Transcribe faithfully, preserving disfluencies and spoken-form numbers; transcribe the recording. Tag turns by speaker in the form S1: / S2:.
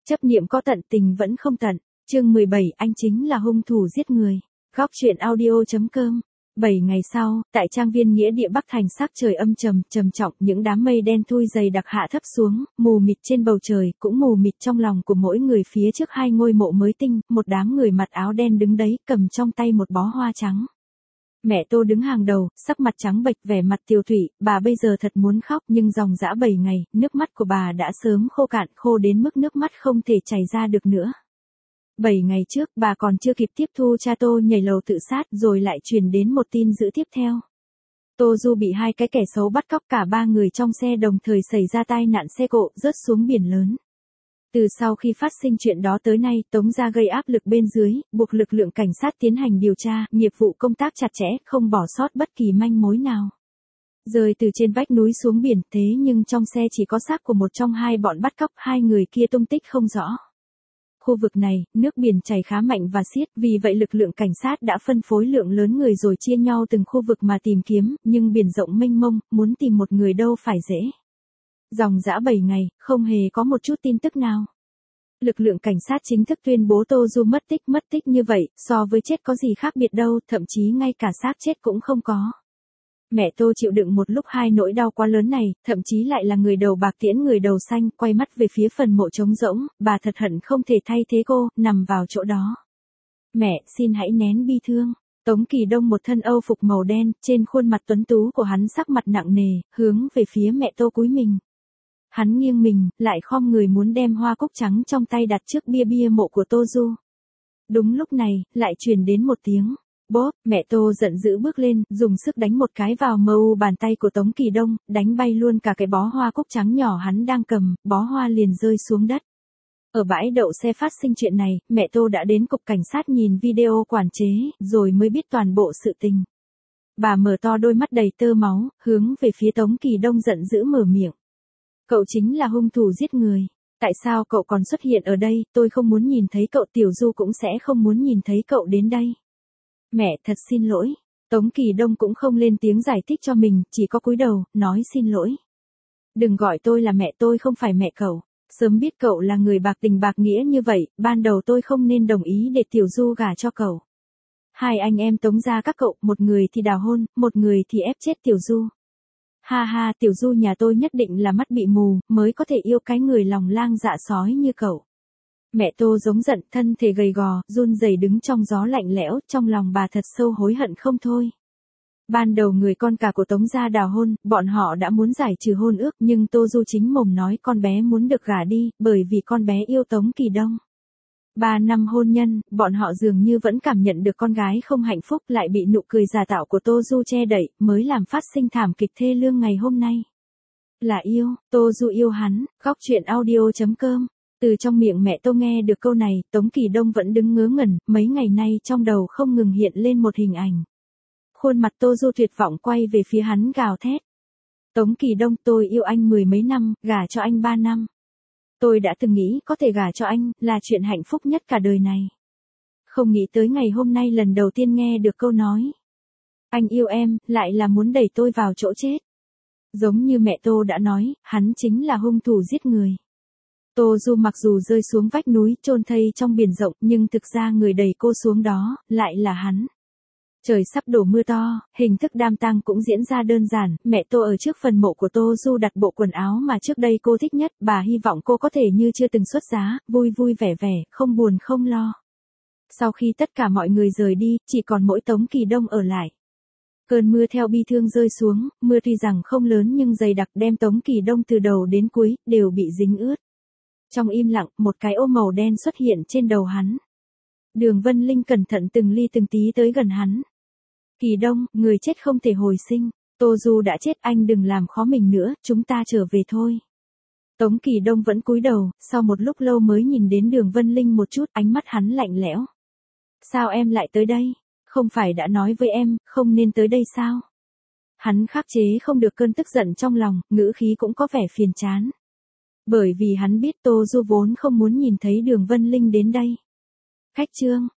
S1: Chấp niệm có tận, tình vẫn không tận. Chương mười bảy, anh chính là hung thủ giết người. Góc truyện audio chấm com. Bảy ngày sau, tại trang viên nghĩa địa Bắc Thành, sắc trời âm trầm, trầm trọng, những đám mây đen thui dày đặc hạ thấp xuống, mù mịt trên bầu trời, cũng mù mịt trong lòng của mỗi người. Phía trước hai ngôi mộ mới tinh, một đám người mặc áo đen đứng đấy, cầm trong tay một bó hoa trắng. Mẹ Tô đứng hàng đầu, sắc mặt trắng bệch, vẻ mặt tiều tụy, bà bây giờ thật muốn khóc, nhưng dòng dã bảy ngày, nước mắt của bà đã sớm khô cạn, khô đến mức nước mắt không thể chảy ra được nữa. Bảy ngày trước, bà còn chưa kịp tiếp thu cha Tô nhảy lầu tự sát, rồi lại truyền đến một tin dữ tiếp theo. Tô Du bị hai cái kẻ xấu bắt cóc, cả ba người trong xe đồng thời xảy ra tai nạn xe cộ, rớt xuống biển lớn. Từ sau khi phát sinh chuyện đó tới nay, Tống gia gây áp lực bên dưới, buộc lực lượng cảnh sát tiến hành điều tra, nghiệp vụ công tác chặt chẽ, không bỏ sót bất kỳ manh mối nào. Rơi từ trên vách núi xuống biển, thế nhưng trong xe chỉ có xác của một trong hai bọn bắt cóc, hai người kia tung tích không rõ. Khu vực này, nước biển chảy khá mạnh và xiết, vì vậy lực lượng cảnh sát đã phân phối lượng lớn người rồi chia nhau từng khu vực mà tìm kiếm, nhưng biển rộng mênh mông, muốn tìm một người đâu phải dễ. Dòng dã bảy ngày, không hề có một chút tin tức nào. Lực lượng cảnh sát chính thức tuyên bố Tô Du mất tích, mất tích như vậy, so với chết có gì khác biệt đâu, thậm chí ngay cả xác chết cũng không có. Mẹ Tô chịu đựng một lúc hai nỗi đau quá lớn này, thậm chí lại là người đầu bạc tiễn người đầu xanh, quay mắt về phía phần mộ trống rỗng, bà thật hận không thể thay thế cô, nằm vào chỗ đó. Mẹ, xin hãy nén bi thương. Tống Kỳ Đông một thân âu phục màu đen, trên khuôn mặt tuấn tú của hắn sắc mặt nặng nề, hướng về phía mẹ Tô cúi mình. Hắn nghiêng mình, lại khom người muốn đem hoa cúc trắng trong tay đặt trước bia bia mộ của Tô Du. Đúng lúc này, lại truyền đến một tiếng bóp, mẹ Tô giận dữ bước lên, dùng sức đánh một cái vào mờ u bàn tay của Tống Kỳ Đông, đánh bay luôn cả cái bó hoa cúc trắng nhỏ hắn đang cầm, bó hoa liền rơi xuống đất. Ở bãi đậu xe phát sinh chuyện này, mẹ Tô đã đến cục cảnh sát nhìn video quản chế, rồi mới biết toàn bộ sự tình. Bà mở to đôi mắt đầy tơ máu, hướng về phía Tống Kỳ Đông giận dữ mở miệng. Cậu chính là hung thủ giết người. Tại sao cậu còn xuất hiện ở đây, tôi không muốn nhìn thấy cậu, Tiểu Du cũng sẽ không muốn nhìn thấy cậu đến đây. Mẹ, thật xin lỗi. Tống Kỳ Đông cũng không lên tiếng giải thích cho mình, chỉ có cúi đầu, nói xin lỗi. Đừng gọi tôi là mẹ, tôi không phải mẹ cậu. Sớm biết cậu là người bạc tình bạc nghĩa như vậy, ban đầu tôi không nên đồng ý để Tiểu Du gả cho cậu. Hai anh em Tống gia các cậu, một người thì đào hôn, một người thì ép chết Tiểu Du. Ha ha, Tiểu Du nhà tôi nhất định là mắt bị mù, mới có thể yêu cái người lòng lang dạ sói như cậu. Mẹ Tô giống giận, thân thể gầy gò, run rẩy đứng trong gió lạnh lẽo, trong lòng bà thật sâu hối hận không thôi. Ban đầu người con cả của Tống gia đào hôn, bọn họ đã muốn giải trừ hôn ước, nhưng Tô Du chính mồm nói con bé muốn được gả đi, bởi vì con bé yêu Tống Kỳ Đông. Ba năm hôn nhân, bọn họ dường như vẫn cảm nhận được con gái không hạnh phúc, lại bị nụ cười giả tạo của Tô Du che đậy, mới làm phát sinh thảm kịch thê lương ngày hôm nay. Là yêu, Tô Du yêu hắn. Góc truyện audio chấm com. Từ trong miệng mẹ Tô nghe được câu này, Tống Kỳ Đông vẫn đứng ngớ ngẩn, mấy ngày nay trong đầu không ngừng hiện lên một hình ảnh. Khuôn mặt Tô Du tuyệt vọng quay về phía hắn gào thét. Tống Kỳ Đông, tôi yêu anh mười mấy năm, gả cho anh ba năm. Tôi đã từng nghĩ có thể gả cho anh, là chuyện hạnh phúc nhất cả đời này. Không nghĩ tới ngày hôm nay lần đầu tiên nghe được câu nói. Anh yêu em, lại là muốn đẩy tôi vào chỗ chết. Giống như mẹ Tô đã nói, hắn chính là hung thủ giết người. Tô Du mặc dù rơi xuống vách núi, chôn thây trong biển rộng, nhưng thực ra người đẩy cô xuống đó, lại là hắn. Trời sắp đổ mưa to, hình thức đám tang cũng diễn ra đơn giản, mẹ Tô ở trước phần mộ của Tô Du đặt bộ quần áo mà trước đây cô thích nhất, bà hy vọng cô có thể như chưa từng xuất giá, vui vui vẻ vẻ, không buồn không lo. Sau khi tất cả mọi người rời đi, chỉ còn mỗi Tống Kỳ Đông ở lại. Cơn mưa theo bi thương rơi xuống, mưa tuy rằng không lớn nhưng dày đặc đem Tống Kỳ Đông từ đầu đến cuối, đều bị dính ướt. Trong im lặng, một cái ô màu đen xuất hiện trên đầu hắn. Đường Vân Linh cẩn thận từng ly từng tí tới gần hắn. Kỳ Đông, người chết không thể hồi sinh. Tô Du đã chết, anh đừng làm khó mình nữa, chúng ta trở về thôi. Tống Kỳ Đông vẫn cúi đầu, sau một lúc lâu mới nhìn đến Đường Vân Linh một chút, ánh mắt hắn lạnh lẽo. Sao em lại tới đây? Không phải đã nói với em, không nên tới đây sao? Hắn khắc chế không được cơn tức giận trong lòng, ngữ khí cũng có vẻ phiền chán. Bởi vì hắn biết Tô Du vốn không muốn nhìn thấy Đường Vân Linh đến đây. Khách trương,